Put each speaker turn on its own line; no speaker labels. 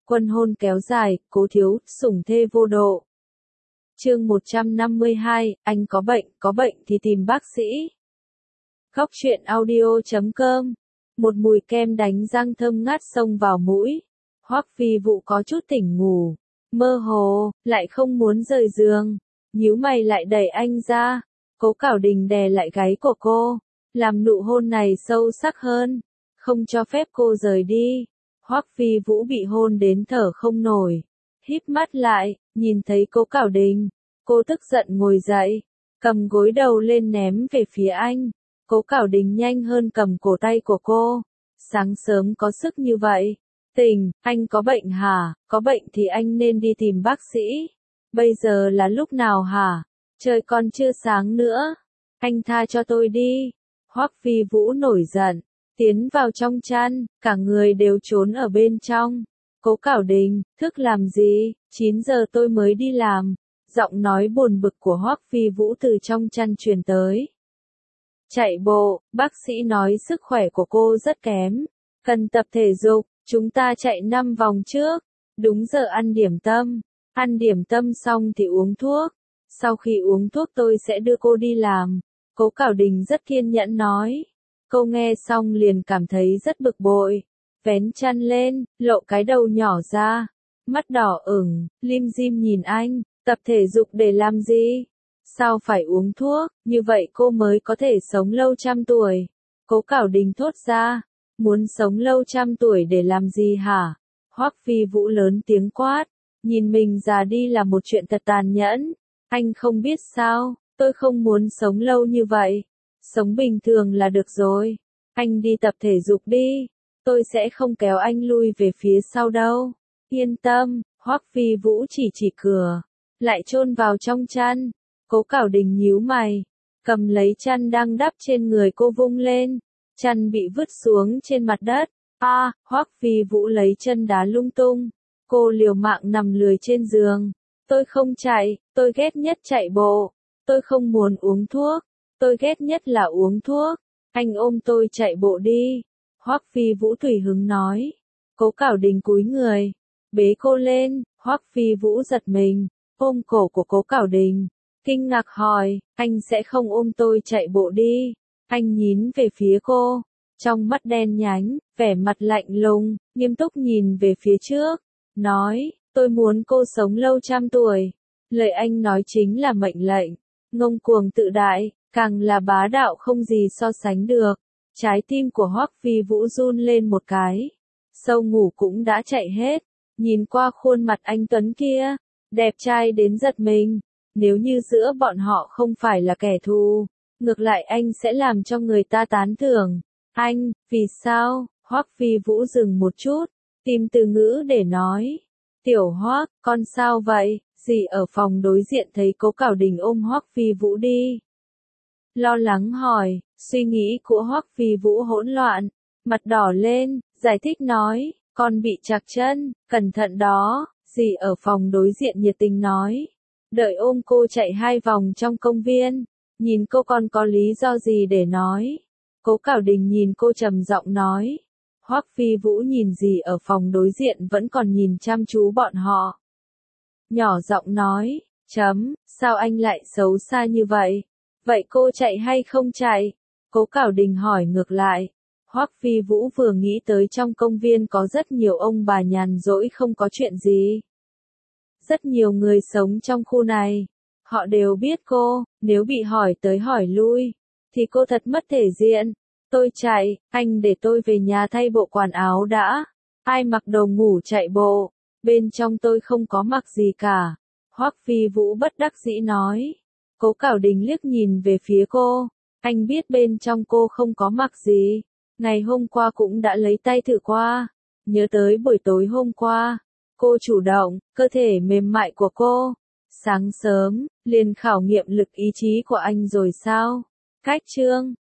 Quân hôn kéo dài, Cố Thiếu, sủng thê vô độ. Chương 152, anh có bệnh thì tìm bác sĩ. Góc truyện audio.com. Một mùi kem đánh răng thơm ngát xông vào mũi. Hoắc Phi Vũ có chút tỉnh ngủ, mơ hồ, lại không muốn rời giường, nhíu mày lại đẩy anh ra. Cố Cảo Đình đè lại gáy của cô, làm nụ hôn này sâu sắc hơn, không cho phép cô rời đi. Hoắc Phi Vũ bị hôn đến thở không nổi, híp mắt lại, nhìn thấy Cố Cảo Đình, cô tức giận ngồi dậy, cầm gối đầu lên ném về phía anh. Cố Cảo Đình nhanh hơn cầm cổ tay của cô. Sáng sớm có sức như vậy. Tình, anh có bệnh hả? Có bệnh thì anh nên đi tìm bác sĩ. Bây giờ là lúc nào hả? Trời còn chưa sáng nữa. Anh tha cho tôi đi. Hoắc Phi Vũ nổi giận, tiến vào trong chăn, cả người đều trốn ở bên trong. Cố Cảo Đình, thức làm gì? 9 giờ tôi mới đi làm. Giọng nói buồn bực của Hoắc Phi Vũ từ trong chăn truyền tới. Chạy bộ, bác sĩ nói sức khỏe của cô rất kém, cần tập thể dục, chúng ta chạy 5 vòng trước, đúng giờ ăn điểm tâm xong thì uống thuốc, sau khi uống thuốc tôi sẽ đưa cô đi làm. Cố Cảo Đình rất kiên nhẫn nói. Cô nghe xong liền cảm thấy rất bực bội, vén chăn lên, lộ cái đầu nhỏ ra, mắt đỏ ửng, lim dim nhìn anh, tập thể dục để làm gì? Sao phải uống thuốc, như vậy cô mới có thể sống lâu 100 tuổi. Cố Cảo Đình thốt ra, muốn sống lâu 100 tuổi để làm gì hả? Hoắc Phi Vũ lớn tiếng quát, nhìn mình già đi là một chuyện thật tàn nhẫn. Anh không biết sao, tôi không muốn sống lâu như vậy. Sống bình thường là được rồi. Anh đi tập thể dục đi, tôi sẽ không kéo anh lui về phía sau đâu. Yên tâm, Hoắc Phi Vũ chỉ cửa, lại chôn vào trong chăn. Cố Cảo Đình nhíu mày, cầm lấy chăn đang đắp trên người cô vung lên, chăn bị vứt xuống trên mặt đất. Hoắc Phi Vũ lấy chân đá lung tung, cô liều mạng nằm lười trên giường. Tôi không chạy, tôi ghét nhất chạy bộ, tôi không muốn uống thuốc, tôi ghét nhất là uống thuốc, anh ôm tôi chạy bộ đi. Hoắc Phi Vũ tùy hứng nói. Cố Cảo Đình cúi người, bế cô lên. Hoắc Phi Vũ giật mình, ôm cổ của Cố Cảo Đình, kinh ngạc hỏi, anh sẽ không ôm tôi chạy bộ đi? Anh nhìn về phía cô, trong mắt đen nhánh, vẻ mặt lạnh lùng, nghiêm túc nhìn về phía trước, nói, tôi muốn cô sống lâu 100 tuổi. Lời anh nói chính là mệnh lệnh, ngông cuồng tự đại, càng là bá đạo không gì so sánh được. Trái tim của Hoắc Phi Vũ run lên một cái, sâu ngủ cũng đã chạy hết, nhìn qua khuôn mặt anh tuấn kia, đẹp trai đến giật mình. Nếu như giữa bọn họ không phải là kẻ thù, ngược lại anh sẽ làm cho người ta tán thưởng. Anh, vì sao? Hoắc Phi Vũ dừng một chút, tìm từ ngữ để nói. Tiểu Hoắc, con sao vậy? Dì ở phòng đối diện thấy Cố Cảo Đình ôm Hoắc Phi Vũ đi. Lo lắng hỏi, suy nghĩ của Hoắc Phi Vũ hỗn loạn, mặt đỏ lên, giải thích nói, con bị trặc chân, cẩn thận đó. Dì ở phòng đối diện nhiệt tình nói. Đợi ôm cô chạy 2 vòng trong công viên, nhìn cô còn có lý do gì để nói. Cố Cảo Đình nhìn cô trầm giọng nói. Hoắc Phi Vũ nhìn gì ở phòng đối diện vẫn còn nhìn chăm chú bọn họ. Nhỏ giọng nói, sao anh lại xấu xa như vậy? Vậy cô chạy hay không chạy? Cố Cảo Đình hỏi ngược lại. Hoắc Phi Vũ vừa nghĩ tới trong công viên có rất nhiều ông bà nhàn rỗi không có chuyện gì. Rất nhiều người sống trong khu này, họ đều biết cô, nếu bị hỏi tới hỏi lui, thì cô thật mất thể diện. Tôi chạy, anh để tôi về nhà thay bộ quần áo đã. Ai mặc đồ ngủ chạy bộ, bên trong tôi không có mặc gì cả. Hoắc Phi Vũ bất đắc dĩ nói. Cố Cảo Đình liếc nhìn về phía cô, anh biết bên trong cô không có mặc gì. Ngày hôm qua cũng đã lấy tay thử qua, nhớ tới buổi tối hôm qua. Cô chủ động, cơ thể mềm mại của cô. Sáng sớm, liền khảo nghiệm lực ý chí của anh rồi sao? Cách chương